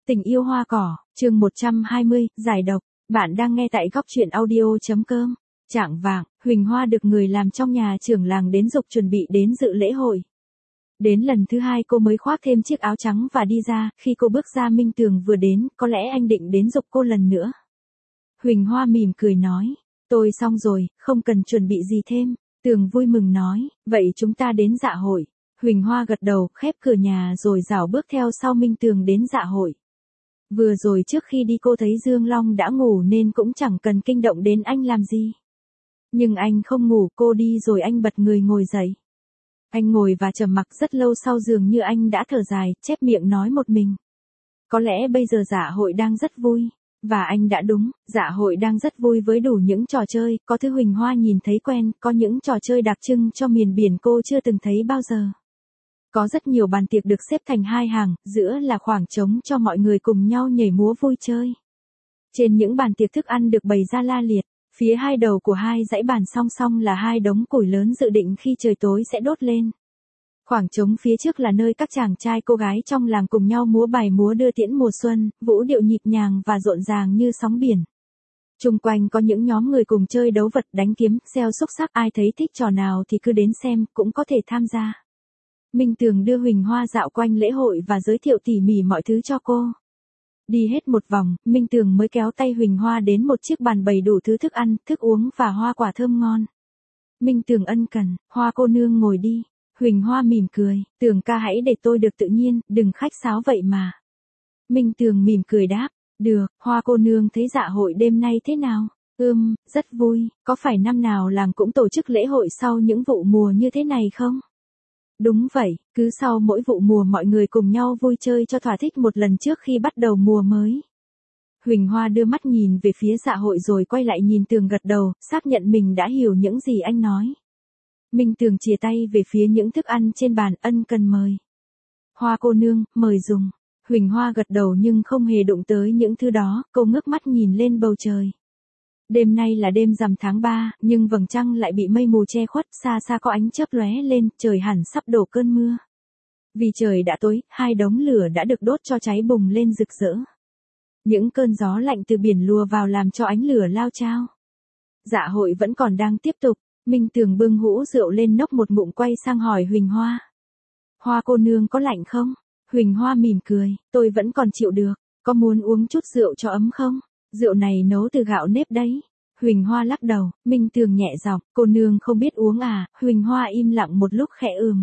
Tình yêu hoa cỏ, chương 120, giải độc. Bạn đang nghe tại góc truyện audio.com. Chạng vạng, Huỳnh Hoa được người làm trong nhà trưởng làng đến giục chuẩn bị đến dự lễ hội. Đến lần thứ hai cô mới khoác thêm chiếc áo trắng và đi ra, khi cô bước ra Minh Tường vừa đến, có lẽ anh định đến giục cô lần nữa. Huỳnh Hoa mỉm cười nói, tôi xong rồi, không cần chuẩn bị gì thêm. Tường vui mừng nói, vậy chúng ta đến dạ hội. Huỳnh Hoa gật đầu, khép cửa nhà rồi rảo bước theo sau Minh Tường đến dạ hội. Vừa rồi trước khi đi cô thấy Dương Long đã ngủ nên cũng chẳng cần kinh động đến anh làm gì. Nhưng anh không ngủ, cô đi rồi anh bật người ngồi dậy. Anh ngồi và trầm mặc rất lâu, sau dường như anh đã thở dài, chép miệng nói một mình. Có lẽ bây giờ dạ hội đang rất vui. Và anh đã đúng, dạ hội đang rất vui với đủ những trò chơi, có thứ Huỳnh Hoa nhìn thấy quen, có những trò chơi đặc trưng cho miền biển cô chưa từng thấy bao giờ. Có rất nhiều bàn tiệc được xếp thành hai hàng, giữa là khoảng trống cho mọi người cùng nhau nhảy múa vui chơi. Trên những bàn tiệc thức ăn được bày ra la liệt, phía hai đầu của hai dãy bàn song song là hai đống củi lớn dự định khi trời tối sẽ đốt lên. Khoảng trống phía trước là nơi các chàng trai cô gái trong làng cùng nhau múa bài múa đưa tiễn mùa xuân, vũ điệu nhịp nhàng và rộn ràng như sóng biển. Chung quanh có những nhóm người cùng chơi đấu vật, đánh kiếm, xeo xúc xắc, ai thấy thích trò nào thì cứ đến xem, cũng có thể tham gia. Minh Tường đưa Huỳnh Hoa dạo quanh lễ hội và giới thiệu tỉ mỉ mọi thứ cho cô. Đi hết một vòng, Minh Tường mới kéo tay Huỳnh Hoa đến một chiếc bàn bày đủ thứ thức ăn, thức uống và hoa quả thơm ngon. Minh Tường ân cần, Hoa cô nương ngồi đi. Huỳnh Hoa mỉm cười, Tường ca hãy để tôi được tự nhiên, đừng khách sáo vậy mà. Minh Tường mỉm cười đáp, được, Hoa cô nương thấy dạ hội đêm nay thế nào? Rất vui, có phải năm nào làng cũng tổ chức lễ hội sau những vụ mùa như thế này không? Đúng vậy, cứ sau mỗi vụ mùa mọi người cùng nhau vui chơi cho thỏa thích một lần trước khi bắt đầu mùa mới. Huỳnh Hoa đưa mắt nhìn về phía dạ hội rồi quay lại nhìn Tường gật đầu, xác nhận mình đã hiểu những gì anh nói. Minh Tường chìa tay về phía những thức ăn trên bàn, ân cần mời. Hoa cô nương, mời dùng. Huỳnh Hoa gật đầu nhưng không hề đụng tới những thứ đó, cô ngước mắt nhìn lên bầu trời. Đêm nay là đêm rằm tháng 3, nhưng vầng trăng lại bị mây mù che khuất, xa xa có ánh chớp lóe lên, trời hẳn sắp đổ cơn mưa. Vì trời đã tối, hai đống lửa đã được đốt cho cháy bùng lên rực rỡ. Những cơn gió lạnh từ biển lùa vào làm cho ánh lửa lao chao. Dạ hội vẫn còn đang tiếp tục. Minh Tường bưng hũ rượu lên nốc một ngụm quay sang hỏi Huỳnh Hoa. Hoa cô nương có lạnh không? Huỳnh Hoa mỉm cười, tôi vẫn còn chịu được, có muốn uống chút rượu cho ấm không? Rượu này nấu từ gạo nếp đấy. Huỳnh Hoa lắc đầu, Minh Tường nhẹ giọng, cô nương không biết uống à? Huỳnh Hoa im lặng một lúc khẽ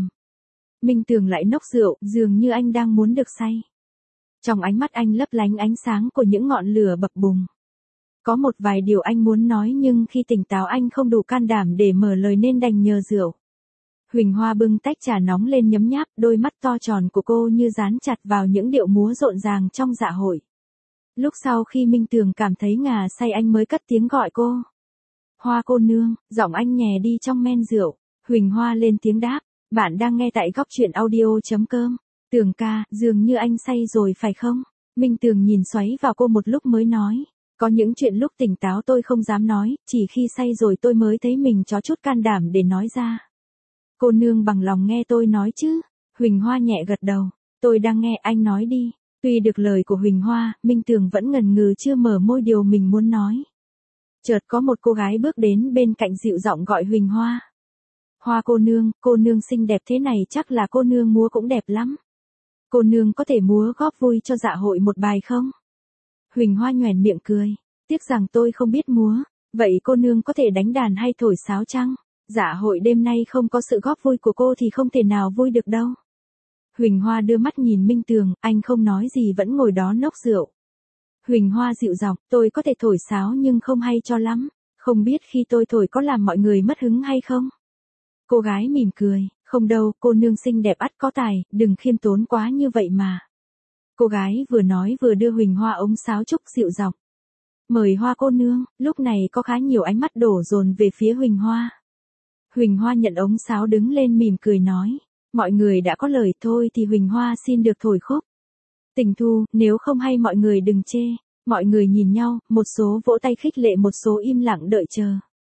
Minh Tường lại nốc rượu, dường như anh đang muốn được say. Trong ánh mắt anh lấp lánh ánh sáng của những ngọn lửa bập bùng. Có một vài điều anh muốn nói nhưng khi tỉnh táo anh không đủ can đảm để mở lời nên đành nhờ rượu. Huỳnh Hoa bưng tách trà nóng lên nhấm nháp, đôi mắt to tròn của cô như dán chặt vào những điệu múa rộn ràng trong dạ hội. Lúc sau khi Minh Tường cảm thấy ngà say anh mới cất tiếng gọi cô. Hoa cô nương, giọng anh nhè đi trong men rượu. Huỳnh Hoa lên tiếng đáp, bạn đang nghe tại góc truyện audio.com. Tường ca, dường như anh say rồi phải không? Minh Tường nhìn xoáy vào cô một lúc mới nói. Có những chuyện lúc tỉnh táo tôi không dám nói, chỉ khi say rồi tôi mới thấy mình có chút can đảm để nói ra. Cô nương bằng lòng nghe tôi nói chứ? Huỳnh Hoa nhẹ gật đầu. Tôi đang nghe, anh nói đi. Tuy được lời của Huỳnh Hoa, Minh Tường vẫn ngần ngừ chưa mở môi điều mình muốn nói. Chợt có một cô gái bước đến bên cạnh dịu giọng gọi Huỳnh Hoa. Hoa cô nương xinh đẹp thế này chắc là cô nương múa cũng đẹp lắm. Cô nương có thể múa góp vui cho dạ hội một bài không? Huỳnh Hoa nhoẻn miệng cười, tiếc rằng tôi không biết múa, vậy cô nương có thể đánh đàn hay thổi sáo chăng? Dạ hội đêm nay không có sự góp vui của cô thì không thể nào vui được đâu. Huỳnh Hoa đưa mắt nhìn Minh Tường, anh không nói gì vẫn ngồi đó nốc rượu. Huỳnh Hoa dịu giọng, tôi có thể thổi sáo nhưng không hay cho lắm, không biết khi tôi thổi có làm mọi người mất hứng hay không? Cô gái mỉm cười, không đâu, cô nương xinh đẹp ắt có tài, đừng khiêm tốn quá như vậy mà. Cô gái vừa nói vừa đưa Huỳnh Hoa ống sáo trúc dịu giọng. Mời Hoa cô nương, lúc này có khá nhiều ánh mắt đổ dồn về phía Huỳnh Hoa. Huỳnh Hoa nhận ống sáo đứng lên mỉm cười nói. Mọi người đã có lời thôi thì Huỳnh Hoa xin được thổi khúc. Tình thu, nếu không hay mọi người đừng chê. Mọi người nhìn nhau, một số vỗ tay khích lệ, một số im lặng đợi chờ.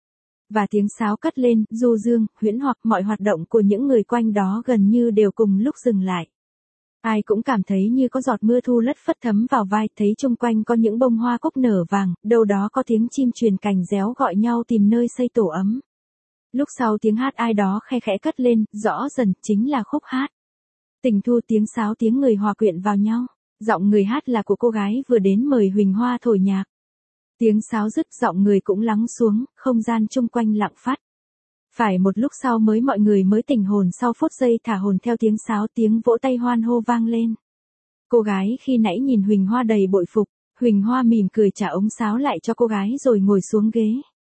Và tiếng sáo cất lên, du dương, huyễn hoặc mọi hoạt động của những người quanh đó gần như đều cùng lúc dừng lại. Ai cũng cảm thấy như có giọt mưa thu lất phất thấm vào vai, thấy chung quanh có những bông hoa cúc nở vàng, đâu đó có tiếng chim truyền cành réo gọi nhau tìm nơi xây tổ ấm. Lúc sau tiếng hát ai đó khe khẽ cất lên, rõ dần, chính là khúc hát. Tình thu tiếng sáo tiếng người hòa quyện vào nhau. Giọng người hát là của cô gái vừa đến mời Huỳnh Hoa thổi nhạc. Tiếng sáo dứt giọng người cũng lắng xuống, không gian chung quanh lặng phát. Phải một lúc sau mọi người mới tỉnh hồn sau phút giây thả hồn theo tiếng sáo tiếng vỗ tay hoan hô vang lên. Cô gái khi nãy nhìn Huỳnh Hoa đầy bội phục, Huỳnh Hoa mỉm cười trả ống sáo lại cho cô gái rồi ngồi xuống ghế.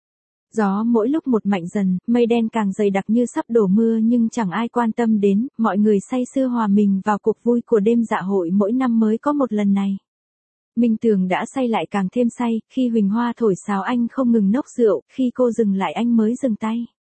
Gió mỗi lúc một mạnh dần, mây đen càng dày đặc như sắp đổ mưa nhưng chẳng ai quan tâm đến, mọi người say sưa hòa mình vào cuộc vui của đêm dạ hội mỗi năm mới có một lần này. Minh Tường đã say lại càng thêm say, khi Huỳnh Hoa thổi sáo anh không ngừng nốc rượu, khi cô dừng lại anh mới dừng tay.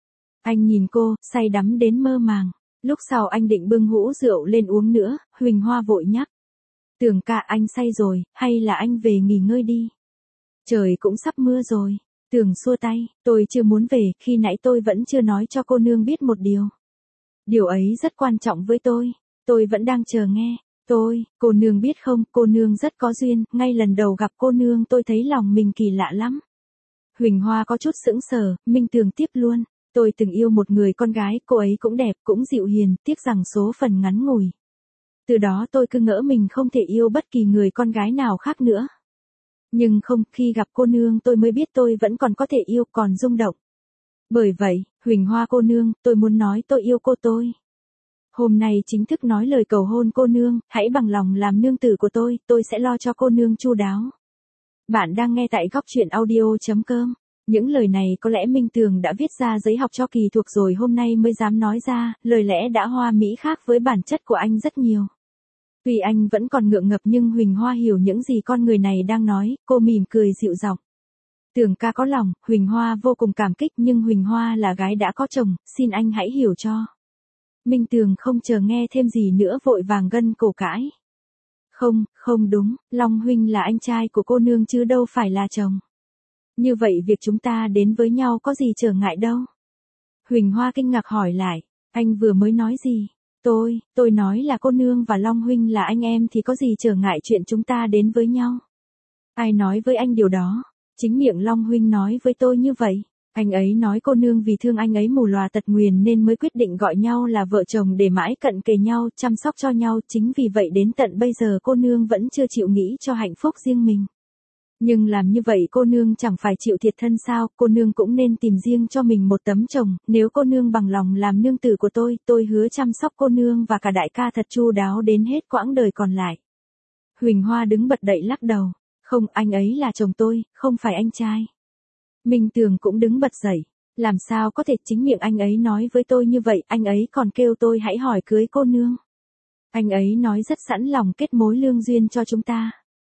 Anh nhìn cô, say đắm đến mơ màng. Lúc sau anh định bưng hũ rượu lên uống nữa, Huỳnh Hoa vội nhắc. Tường ca anh say rồi, hay là anh về nghỉ ngơi đi. Trời cũng sắp mưa rồi. Tường xua tay, tôi chưa muốn về, khi nãy tôi vẫn chưa nói cho cô nương biết một điều. Điều ấy rất quan trọng với tôi vẫn đang chờ nghe. Cô nương biết không, cô nương rất có duyên, ngay lần đầu gặp cô nương tôi thấy lòng mình kỳ lạ lắm. Huỳnh Hoa có chút sững sờ, Minh Tường tiếp luôn. Tôi từng yêu một người con gái, cô ấy cũng đẹp, cũng dịu hiền, tiếc rằng số phận ngắn ngủi. Từ đó tôi cứ ngỡ mình không thể yêu bất kỳ người con gái nào khác nữa. Nhưng không, khi gặp cô nương tôi mới biết tôi vẫn còn có thể yêu, còn rung động. Bởi vậy, Huỳnh Hoa cô nương, tôi muốn nói tôi yêu cô tôi. Hôm nay chính thức nói lời cầu hôn cô nương, hãy bằng lòng làm nương tử của tôi sẽ lo cho cô nương chu đáo. Bạn đang nghe tại góc truyện audio.com. Những lời này có lẽ Minh Tường đã viết ra giấy học cho kỳ thuộc rồi hôm nay mới dám nói ra, lời lẽ đã hoa mỹ khác với bản chất của anh rất nhiều. Tuy anh vẫn còn ngượng ngập nhưng Huỳnh Hoa hiểu những gì con người này đang nói, cô mỉm cười dịu giọng. Tường ca có lòng, Huỳnh Hoa vô cùng cảm kích nhưng Huỳnh Hoa là gái đã có chồng, xin anh hãy hiểu cho. Minh Tường không chờ nghe thêm gì nữa vội vàng gân cổ cãi. Không đúng, Long huynh là anh trai của cô nương chứ đâu phải là chồng. Như vậy việc chúng ta đến với nhau có gì trở ngại đâu. Huỳnh Hoa kinh ngạc hỏi lại, anh vừa mới nói gì? Tôi nói là cô nương và Long huynh là anh em thì có gì trở ngại chuyện chúng ta đến với nhau. Ai nói với anh điều đó? Chính miệng Long huynh nói với tôi như vậy. Anh ấy nói cô nương vì thương anh ấy mù lòa tật nguyền nên mới quyết định gọi nhau là vợ chồng để mãi cận kề nhau, chăm sóc cho nhau, chính vì vậy đến tận bây giờ cô nương vẫn chưa chịu nghĩ cho hạnh phúc riêng mình. Nhưng làm như vậy cô nương chẳng phải chịu thiệt thân sao, cô nương cũng nên tìm riêng cho mình một tấm chồng, nếu cô nương bằng lòng làm nương tử của tôi hứa chăm sóc cô nương và cả đại ca thật chu đáo đến hết quãng đời còn lại. Huỳnh Hoa đứng bật dậy lắc đầu, không, anh ấy là chồng tôi, không phải anh trai. Minh Tường cũng đứng bật dậy, làm sao có thể, chính miệng anh ấy nói với tôi như vậy, anh ấy còn kêu tôi hãy hỏi cưới cô nương. Anh ấy nói rất sẵn lòng kết mối lương duyên cho chúng ta.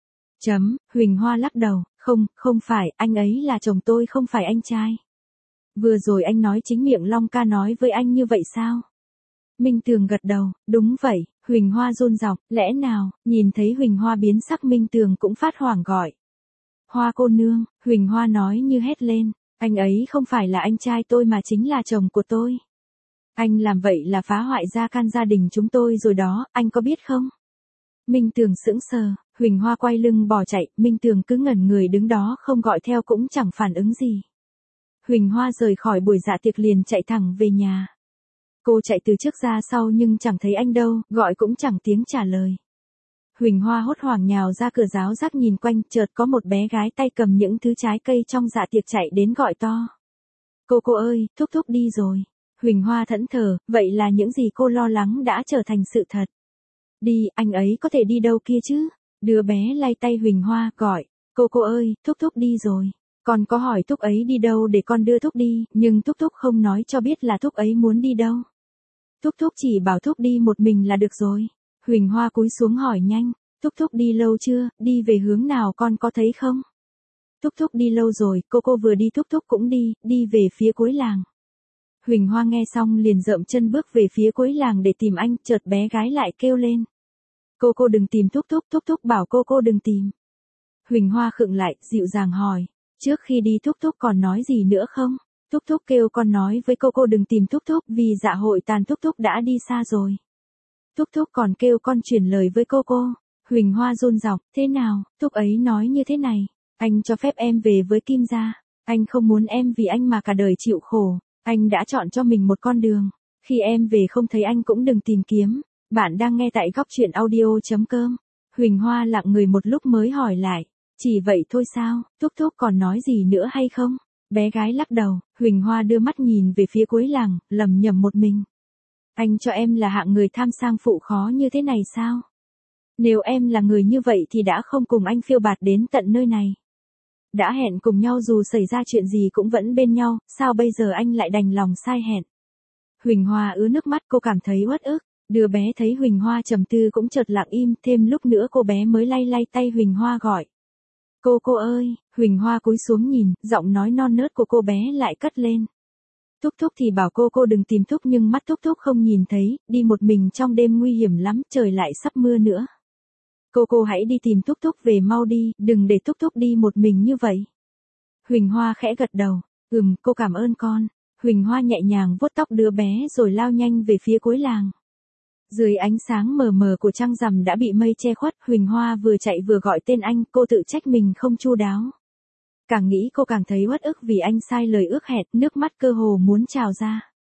Huỳnh Hoa lắc đầu, không phải, anh ấy là chồng tôi không phải anh trai. Vừa rồi anh nói chính miệng Long ca nói với anh như vậy sao? Minh Tường gật đầu, đúng vậy, Huỳnh Hoa run giọng, lẽ nào, nhìn thấy Huỳnh Hoa biến sắc Minh Tường cũng phát hoảng gọi. Hoa cô nương, Huỳnh Hoa nói như hét lên, anh ấy không phải là anh trai tôi mà chính là chồng của tôi. Anh làm vậy là phá hoại gia can gia đình chúng tôi rồi đó, anh có biết không? Minh Tường sững sờ, Huỳnh Hoa quay lưng bỏ chạy, Minh Tường cứ ngẩn người đứng đó không gọi theo cũng chẳng phản ứng gì. Huỳnh Hoa rời khỏi buổi dạ tiệc liền chạy thẳng về nhà. Cô chạy từ trước ra sau nhưng chẳng thấy anh đâu, gọi cũng chẳng tiếng trả lời. Huỳnh Hoa hốt hoảng nhào ra cửa ráo rác nhìn quanh, chợt có một bé gái tay cầm những thứ trái cây trong dạ tiệc chạy đến gọi to. Cô ơi, thúc thúc đi rồi. Huỳnh Hoa thẫn thờ, vậy là những gì cô lo lắng đã trở thành sự thật. Đi, anh ấy có thể đi đâu kia chứ? Đứa bé lay tay Huỳnh Hoa, gọi. Cô ơi, thúc thúc đi rồi. Con có hỏi thúc ấy đi đâu để con đưa thúc đi, nhưng thúc thúc không nói cho biết là thúc ấy muốn đi đâu. Thúc thúc chỉ bảo thúc đi một mình là được rồi. Huỳnh Hoa cúi xuống hỏi nhanh. Thúc thúc đi lâu chưa, đi về hướng nào con có thấy không? Thúc thúc đi lâu rồi, cô vừa đi thúc thúc cũng đi về phía cuối làng. Huỳnh Hoa nghe xong liền dậm chân bước về phía cuối làng để tìm anh, chợt bé gái lại kêu lên. Cô đừng tìm thúc thúc bảo cô đừng tìm. Huỳnh Hoa khựng lại, dịu dàng hỏi, trước khi đi thúc thúc còn nói gì nữa không? Thúc thúc kêu con nói với cô đừng tìm thúc thúc vì dạ hội tàn thúc thúc đã đi xa rồi. Thúc thúc còn kêu con truyền lời với cô. Huỳnh Hoa run giọng, thế nào, thúc ấy nói như thế này, anh cho phép em về với Kim gia. Anh không muốn em vì anh mà cả đời chịu khổ. Anh đã chọn cho mình một con đường. Khi em về không thấy anh cũng đừng tìm kiếm. Bạn đang nghe tại góc truyện audio.com. Huỳnh Hoa lặng người một lúc mới hỏi lại. Chỉ vậy thôi sao, thúc thúc còn nói gì nữa hay không? Bé gái lắc đầu, Huỳnh Hoa đưa mắt nhìn về phía cuối làng, lẩm nhẩm một mình. Anh cho em là hạng người tham sang phụ khó như thế này sao? Nếu em là người như vậy thì đã không cùng anh phiêu bạt đến tận nơi này. Đã hẹn cùng nhau dù xảy ra chuyện gì cũng vẫn bên nhau, sao bây giờ anh lại đành lòng sai hẹn? Huỳnh Hoa ứa nước mắt, cô cảm thấy uất ức. Đứa bé thấy Huỳnh Hoa trầm tư cũng chợt lặng im, thêm lúc nữa cô bé mới lay lay tay Huỳnh Hoa gọi. Cô ơi, Huỳnh Hoa cúi xuống nhìn, giọng nói non nớt của cô bé lại cất lên. Thúc thúc thì bảo cô đừng tìm thúc nhưng mắt thúc thúc không nhìn thấy, đi một mình trong đêm nguy hiểm lắm, trời lại sắp mưa nữa. Cô hãy đi tìm thúc thúc về mau đi, đừng để thúc thúc đi một mình như vậy. Huỳnh Hoa khẽ gật đầu, cô cảm ơn con. Huỳnh Hoa nhẹ nhàng vuốt tóc đứa bé rồi lao nhanh về phía cuối làng. Dưới ánh sáng mờ mờ của trăng rằm đã bị mây che khuất, Huỳnh Hoa vừa chạy vừa gọi tên anh, cô tự trách mình không chu đáo. Càng nghĩ cô càng thấy uất ức vì anh sai lời ước hẹn, nước mắt cơ hồ muốn trào ra.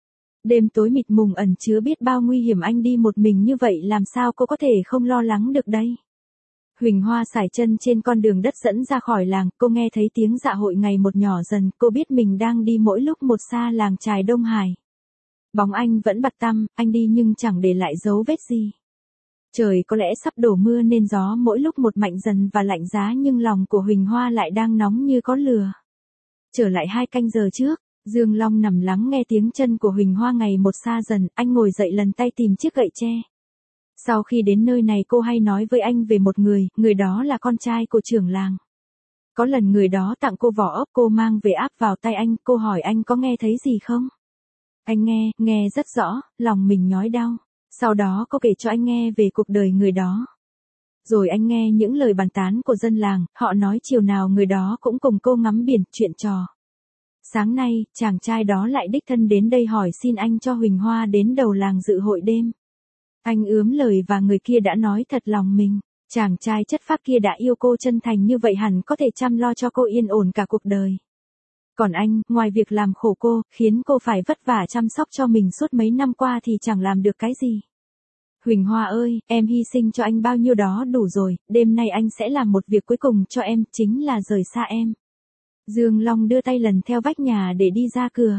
Đêm tối mịt mùng ẩn chứa biết bao nguy hiểm, anh đi một mình như vậy làm sao cô có thể không lo lắng được đây. Huỳnh Hoa sải chân trên con đường đất dẫn ra khỏi làng, cô nghe thấy tiếng dạ hội ngày một nhỏ dần, cô biết mình đang đi mỗi lúc một xa làng chài Đông Hải. Bóng anh vẫn bặt tăm, anh đi nhưng chẳng để lại dấu vết gì. Trời có lẽ sắp đổ mưa nên gió mỗi lúc một mạnh dần và lạnh giá nhưng lòng của Huỳnh Hoa lại đang nóng như có lửa. Trở lại 2 canh giờ trước, Dương Long nằm lắng nghe tiếng chân của Huỳnh Hoa ngày một xa dần, anh ngồi dậy lần tay tìm chiếc gậy tre. Sau khi đến nơi này cô hay nói với anh về một người đó là con trai của trưởng làng. Có lần người đó tặng cô vỏ ốc cô mang về áp vào tay anh, cô hỏi anh có nghe thấy gì không? Anh nghe rất rõ, lòng mình nhói đau. Sau đó cô kể cho anh nghe về cuộc đời người đó. Rồi anh nghe những lời bàn tán của dân làng, họ nói chiều nào người đó cũng cùng cô ngắm biển, chuyện trò. Sáng nay, chàng trai đó lại đích thân đến đây hỏi xin anh cho Huỳnh Hoa đến đầu làng dự hội đêm. Anh ướm lời và người kia đã nói thật lòng mình. Chàng trai chất phác kia đã yêu cô chân thành như vậy hẳn có thể chăm lo cho cô yên ổn cả cuộc đời. Còn anh, ngoài việc làm khổ cô, khiến cô phải vất vả chăm sóc cho mình suốt mấy năm qua thì chẳng làm được cái gì. Huỳnh Hoa ơi, em hy sinh cho anh bao nhiêu đó đủ rồi, đêm nay anh sẽ làm một việc cuối cùng cho em, chính là rời xa em. Dương Long đưa tay lần theo vách nhà để đi ra cửa.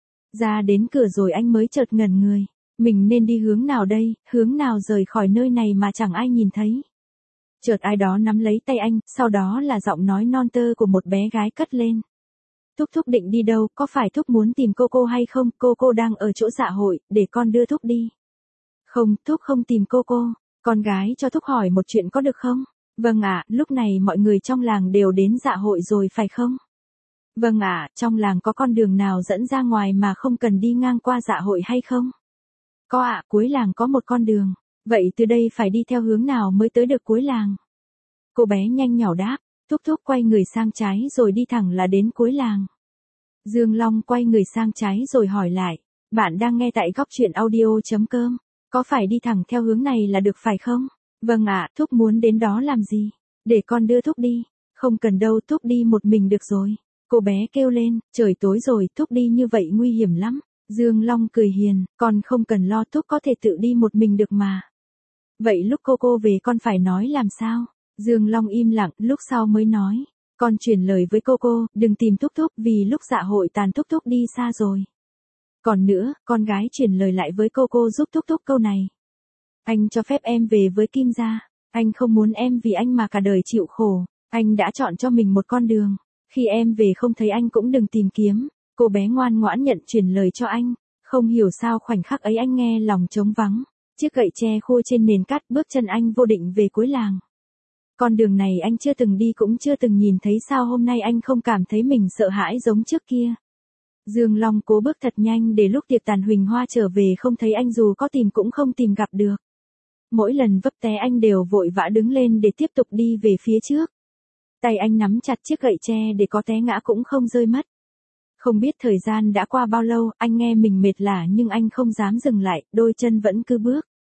Ra đến cửa rồi anh mới chợt ngẩn người. Mình nên đi hướng nào đây, hướng nào rời khỏi nơi này mà chẳng ai nhìn thấy. Chợt ai đó nắm lấy tay anh, sau đó là giọng nói non tơ của một bé gái cất lên. Thúc thúc định đi đâu, có phải thúc muốn tìm cô hay không, cô đang ở chỗ dạ hội, để con đưa thúc đi. Không, thúc không tìm cô, con gái cho thúc hỏi một chuyện có được không? Vâng ạ, lúc này mọi người trong làng đều đến dạ hội rồi phải không? Vâng ạ, trong làng có con đường nào dẫn ra ngoài mà không cần đi ngang qua dạ hội hay không? Có ạ, cuối làng có một con đường. Vậy từ đây phải đi theo hướng nào mới tới được cuối làng? Cô bé nhanh nhỏ đáp, thúc thúc quay người sang trái rồi đi thẳng là đến cuối làng. Dương Long quay người sang trái rồi hỏi lại, bạn đang nghe tại góc truyện audio.com, có phải đi thẳng theo hướng này là được phải không? Vâng ạ, thúc muốn đến đó làm gì? Để con đưa thúc đi. Không cần đâu, thúc đi một mình được rồi. Cô bé kêu lên, trời tối rồi, thúc đi như vậy nguy hiểm lắm. Dương Long cười hiền, con không cần lo, thúc có thể tự đi một mình được mà. Vậy lúc cô về con phải nói làm sao? Dương Long im lặng, lúc sau mới nói. Con truyền lời với cô, đừng tìm thúc thúc vì lúc dạ hội tàn thúc thúc đi xa rồi. Còn nữa, con gái truyền lời lại với cô giúp thúc thúc câu này. Anh cho phép em về với Kim gia. Anh không muốn em vì anh mà cả đời chịu khổ. Anh đã chọn cho mình một con đường. Khi em về không thấy anh cũng đừng tìm kiếm. Cô bé ngoan ngoãn nhận truyền lời cho anh. Không hiểu sao khoảnh khắc ấy anh nghe lòng trống vắng. Chiếc gậy tre khô trên nền cát, bước chân anh vô định về cuối làng. Con đường này anh chưa từng đi cũng chưa từng nhìn thấy, sao hôm nay anh không cảm thấy mình sợ hãi giống trước kia. Dương Long cố bước thật nhanh để lúc tiệc tàn Huỳnh Hoa trở về không thấy anh, dù có tìm cũng không tìm gặp được. Mỗi lần vấp té anh đều vội vã đứng lên để tiếp tục đi về phía trước. Tay anh nắm chặt chiếc gậy tre để có té ngã cũng không rơi mất. Không biết thời gian đã qua bao lâu, anh nghe mình mệt lả nhưng anh không dám dừng lại, đôi chân vẫn cứ bước.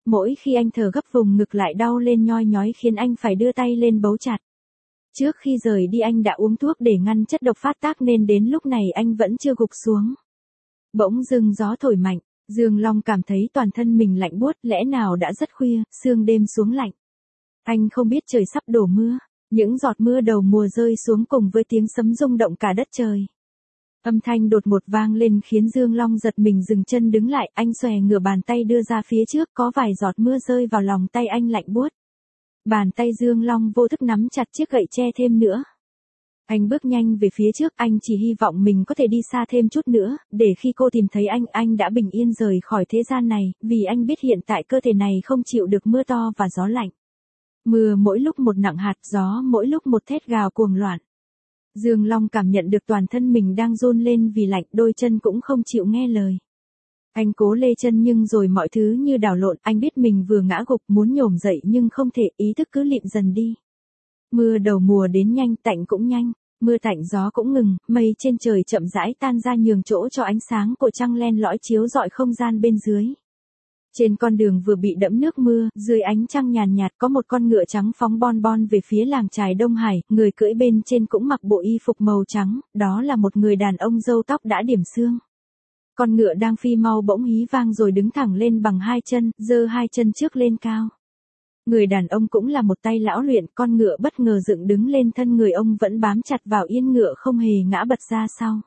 Mỗi khi anh thở gấp vùng ngực lại đau lên nhoi nhói khiến anh phải đưa tay lên bấu chặt. Trước khi rời đi anh đã uống thuốc để ngăn chất độc phát tác nên đến lúc này anh vẫn chưa gục xuống. Bỗng dưng gió thổi mạnh, Dương Long cảm thấy toàn thân mình lạnh buốt, lẽ nào đã rất khuya, sương đêm xuống lạnh. Anh không biết trời sắp đổ mưa, những giọt mưa đầu mùa rơi xuống cùng với tiếng sấm rung động cả đất trời. Âm thanh đột ngột vang lên khiến Dương Long giật mình dừng chân đứng lại, anh xòe ngửa bàn tay đưa ra phía trước, có vài giọt mưa rơi vào lòng tay anh lạnh buốt. Bàn tay Dương Long vô thức nắm chặt chiếc gậy tre thêm nữa. Anh bước nhanh về phía trước, anh chỉ hy vọng mình có thể đi xa thêm chút nữa, để khi cô tìm thấy anh đã bình yên rời khỏi thế gian này, vì anh biết hiện tại cơ thể này không chịu được mưa to và gió lạnh. Mưa mỗi lúc một nặng hạt, gió mỗi lúc một thét gào cuồng loạn. Dương Long cảm nhận được toàn thân mình đang run lên vì lạnh, đôi chân cũng không chịu nghe lời. Anh cố lê chân nhưng rồi mọi thứ như đảo lộn, anh biết mình vừa ngã gục muốn nhổm dậy nhưng không thể, ý thức cứ lịm dần đi. Mưa đầu mùa đến nhanh, tạnh cũng nhanh, mưa tạnh gió cũng ngừng, mây trên trời chậm rãi tan ra nhường chỗ cho ánh sáng của trăng len lỏi chiếu rọi không gian bên dưới. Trên con đường vừa bị đẫm nước mưa, dưới ánh trăng nhàn nhạt có một con ngựa trắng phóng bon bon về phía làng chài Đông Hải, người cưỡi bên trên cũng mặc bộ y phục màu trắng, đó là một người đàn ông râu tóc đã điểm xương. Con ngựa đang phi mau bỗng hí vang rồi đứng thẳng lên bằng hai chân, giơ hai chân trước lên cao. Người đàn ông cũng là một tay lão luyện, con ngựa bất ngờ dựng đứng lên, thân người ông vẫn bám chặt vào yên ngựa không hề ngã bật ra sau.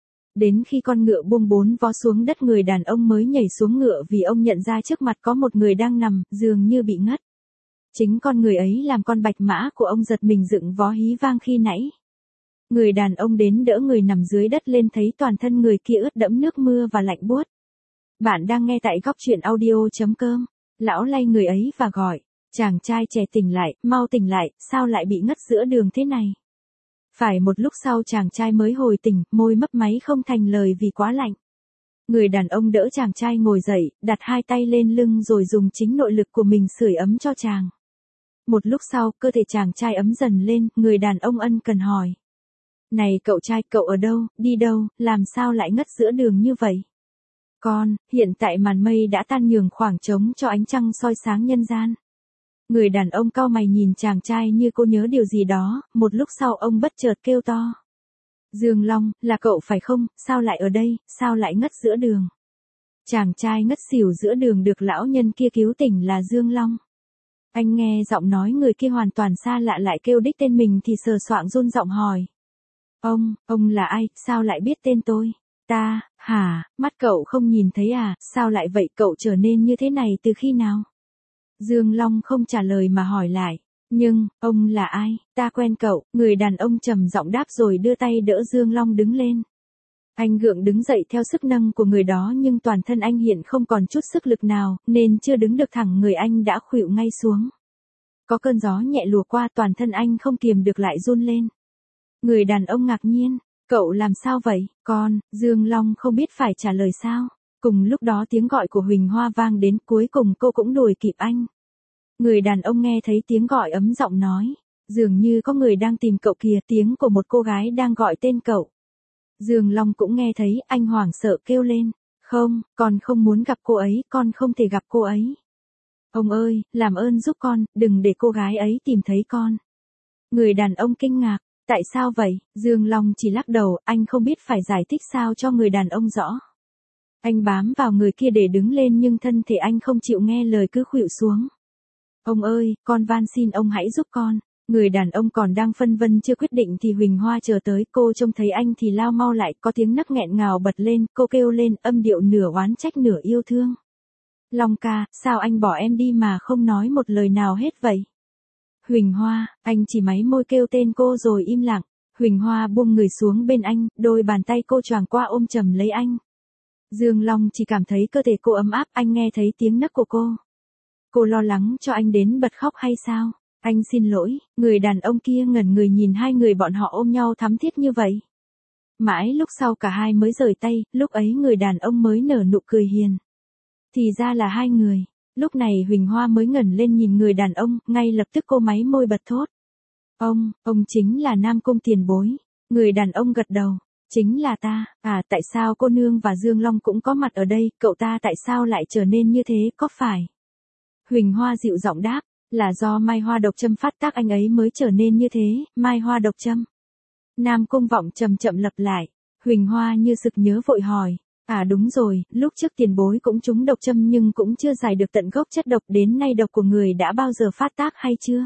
Đến khi con ngựa buông bốn vó xuống đất, người đàn ông mới nhảy xuống ngựa vì ông nhận ra trước mặt có một người đang nằm, dường như bị ngất. Chính con người ấy làm con bạch mã của ông giật mình dựng vó hí vang khi nãy. Người đàn ông đến đỡ người nằm dưới đất lên, thấy toàn thân người kia ướt đẫm nước mưa và lạnh buốt. Bạn đang nghe tại góc truyện audio.com. Lão lay người ấy và gọi, chàng trai trẻ tỉnh lại, mau tỉnh lại, sao lại bị ngất giữa đường thế này? Phải một lúc sau chàng trai mới hồi tỉnh, môi mấp máy không thành lời vì quá lạnh. Người đàn ông đỡ chàng trai ngồi dậy, đặt hai tay lên lưng rồi dùng chính nội lực của mình sưởi ấm cho chàng. Một lúc sau, cơ thể chàng trai ấm dần lên, người đàn ông ân cần hỏi. Này cậu trai, cậu ở đâu, đi đâu, làm sao lại ngất giữa đường như vậy? Con, hiện tại màn mây đã tan nhường khoảng trống cho ánh trăng soi sáng nhân gian. Người đàn ông cau mày nhìn chàng trai như cô nhớ điều gì đó, một lúc sau ông bất chợt kêu to. Dương Long, là cậu phải không, sao lại ở đây, sao lại ngất giữa đường? Chàng trai ngất xỉu giữa đường được lão nhân kia cứu tỉnh là Dương Long. Anh nghe giọng nói người kia hoàn toàn xa lạ lại kêu đích tên mình thì sờ soạng run giọng hỏi. Ông là ai, sao lại biết tên tôi? Ta, hả, mắt cậu không nhìn thấy à, sao lại vậy, cậu trở nên như thế này từ khi nào? Dương Long không trả lời mà hỏi lại. Nhưng, ông là ai, ta quen cậu, người đàn ông trầm giọng đáp rồi đưa tay đỡ Dương Long đứng lên. Anh gượng đứng dậy theo sức nâng của người đó nhưng toàn thân anh hiện không còn chút sức lực nào, nên chưa đứng được thẳng người anh đã khuỵu ngay xuống. Có cơn gió nhẹ lùa qua, toàn thân anh không kiềm được lại run lên. Người đàn ông ngạc nhiên, cậu làm sao vậy, con, Dương Long không biết phải trả lời sao. Cùng lúc đó tiếng gọi của Huỳnh Hoa vang đến, cuối cùng cô cũng đuổi kịp anh. Người đàn ông nghe thấy tiếng gọi ấm giọng nói, dường như có người đang tìm cậu kìa, tiếng của một cô gái đang gọi tên cậu. Dương Long cũng nghe thấy, anh hoảng sợ kêu lên, không, con không muốn gặp cô ấy, con không thể gặp cô ấy. Ông ơi, làm ơn giúp con, đừng để cô gái ấy tìm thấy con. Người đàn ông kinh ngạc, tại sao vậy? Dương Long chỉ lắc đầu, anh không biết phải giải thích sao cho người đàn ông rõ. Anh bám vào người kia để đứng lên nhưng thân thể anh không chịu nghe lời cứ khuỵu xuống. Ông ơi, con van xin ông hãy giúp con. Người đàn ông còn đang phân vân chưa quyết định thì Huỳnh Hoa chờ tới, cô trông thấy anh thì lao mau lại, có tiếng nấc nghẹn ngào bật lên, cô kêu lên, âm điệu nửa oán trách nửa yêu thương. Long ca, sao anh bỏ em đi mà không nói một lời nào hết vậy? Huỳnh Hoa, anh chỉ máy môi kêu tên cô rồi im lặng. Huỳnh Hoa buông người xuống bên anh, đôi bàn tay cô choàng qua ôm chầm lấy anh. Dương Long chỉ cảm thấy cơ thể cô ấm áp, anh nghe thấy tiếng nấc của cô. Cô lo lắng cho anh đến bật khóc hay sao? Anh xin lỗi, người đàn ông kia ngẩn người nhìn hai người bọn họ ôm nhau thắm thiết như vậy. Mãi lúc sau cả hai mới rời tay, lúc ấy người đàn ông mới nở nụ cười hiền. Thì ra là hai người. Lúc này Huỳnh Hoa mới ngẩng lên nhìn người đàn ông, ngay lập tức cô máy môi bật thốt. Ông chính là Nam Cung tiền bối. Người đàn ông gật đầu. Chính là ta, à tại sao cô nương và Dương Long cũng có mặt ở đây, cậu ta tại sao lại trở nên như thế, có phải? Huỳnh Hoa dịu giọng đáp, là do mai hoa độc châm phát tác anh ấy mới trở nên như thế, mai hoa độc châm. Nam Cung Vọng chậm chậm lặp lại, Huỳnh Hoa như sực nhớ vội hỏi, à đúng rồi, lúc trước tiền bối cũng trúng độc châm nhưng cũng chưa giải được tận gốc chất độc, đến nay độc của người đã bao giờ phát tác hay chưa?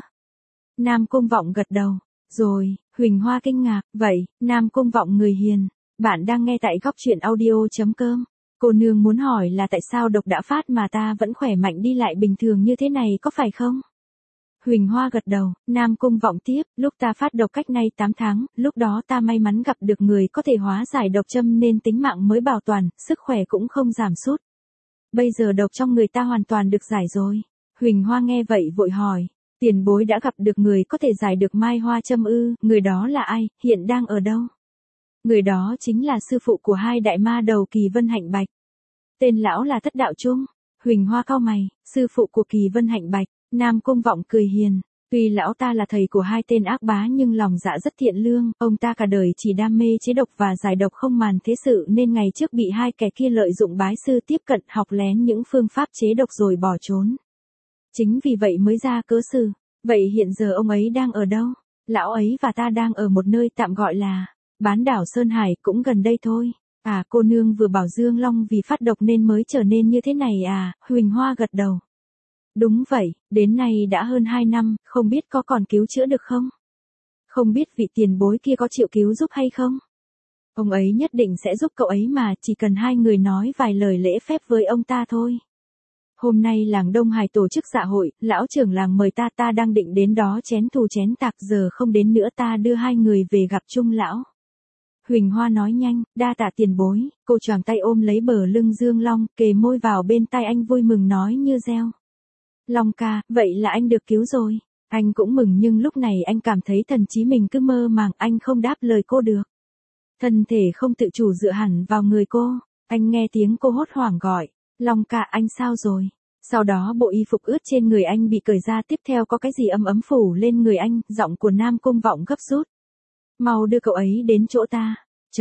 Nam Cung Vọng gật đầu, rồi, Huỳnh Hoa kinh ngạc, vậy, Nam Cung Vọng người hiền, bạn đang nghe tại góc truyện audio.com. Cô nương muốn hỏi là tại sao độc đã phát mà ta vẫn khỏe mạnh đi lại bình thường như thế này có phải không? Huỳnh Hoa gật đầu, Nam Cung Vọng tiếp, lúc ta phát độc cách nay 8 tháng, lúc đó ta may mắn gặp được người có thể hóa giải độc châm nên tính mạng mới bảo toàn, sức khỏe cũng không giảm sút. Bây giờ độc trong người ta hoàn toàn được giải rồi. Huỳnh Hoa nghe vậy vội hỏi, tiền bối đã gặp được người có thể giải được mai hoa châm ư, người đó là ai, hiện đang ở đâu? Người đó chính là sư phụ của hai đại ma đầu Kỳ Vân Hạnh Bạch. Tên lão là Thất Đạo Trung. Huỳnh Hoa cau mày, sư phụ của Kỳ Vân Hạnh Bạch. Nam Cung Vọng cười hiền, tuy lão ta là thầy của hai tên ác bá nhưng lòng dạ rất thiện lương, ông ta cả đời chỉ đam mê chế độc và giải độc không màn thế sự nên ngày trước bị hai kẻ kia lợi dụng bái sư tiếp cận học lén những phương pháp chế độc rồi bỏ trốn. Chính vì vậy mới ra cớ xử. Vậy hiện giờ ông ấy đang ở đâu? Lão ấy và ta đang ở một nơi tạm gọi là Bán đảo Sơn Hải, cũng gần đây thôi. À, cô nương vừa bảo Dương Long vì phát độc nên mới trở nên như thế này à? Huỳnh Hoa gật đầu. Đúng vậy, đến nay đã hơn 2 năm, không biết có còn cứu chữa được không? Không biết vị tiền bối kia có chịu cứu giúp hay không? Ông ấy nhất định sẽ giúp cậu ấy mà, chỉ cần hai người nói vài lời lễ phép với ông ta thôi. Hôm nay làng Đông Hải tổ chức dạ hội, lão trưởng làng mời ta đang định đến đó chén thù chén tạc, giờ không đến nữa, ta đưa hai người về gặp Trung lão. Huỳnh Hoa nói nhanh, đa tạ tiền bối, cô choàng tay ôm lấy bờ lưng Dương Long, kề môi vào bên tai anh vui mừng nói như reo. Long ca, vậy là anh được cứu rồi. Anh cũng mừng nhưng lúc này anh cảm thấy thần trí mình cứ mơ màng, anh không đáp lời cô được. Thân thể không tự chủ dựa hẳn vào người cô, anh nghe tiếng cô hốt hoảng gọi, Long ca anh sao rồi? Sau đó bộ y phục ướt trên người anh bị cởi ra, tiếp theo có cái gì ấm ấm phủ lên người anh, giọng của Nam Cung Vọng gấp rút. Mau đưa cậu ấy đến chỗ ta.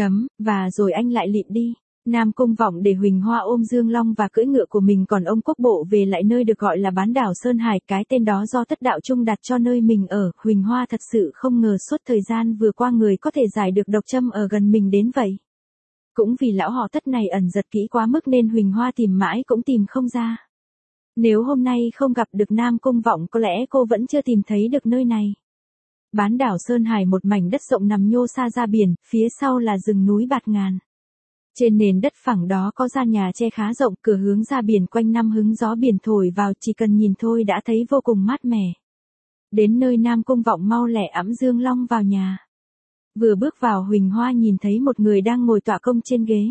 Và rồi anh lại lịm đi. Nam Cung Vọng để Huỳnh Hoa ôm Dương Long và cưỡi ngựa của mình, còn ông Quốc Bộ về lại nơi được gọi là Bán đảo Sơn Hải, cái tên đó do Thất Đạo Trung đặt cho nơi mình ở. Huỳnh Hoa thật sự không ngờ suốt thời gian vừa qua người có thể giải được độc châm ở gần mình đến vậy. Cũng vì lão họ Thất này ẩn giật kỹ quá mức nên Huỳnh Hoa tìm mãi cũng tìm không ra. Nếu hôm nay không gặp được Nam Cung Vọng có lẽ cô vẫn chưa tìm thấy được nơi này. Bán đảo Sơn Hải một mảnh đất rộng nằm nhô xa ra biển, phía sau là rừng núi bạt ngàn. Trên nền đất phẳng đó có gian nhà tre khá rộng, cửa hướng ra biển, quanh năm hứng gió biển thổi vào, chỉ cần nhìn thôi đã thấy vô cùng mát mẻ. Đến nơi Nam Cung Vọng mau lẹ ẵm Dương Long vào nhà. Vừa bước vào Huỳnh Hoa nhìn thấy một người đang ngồi tọa công trên ghế.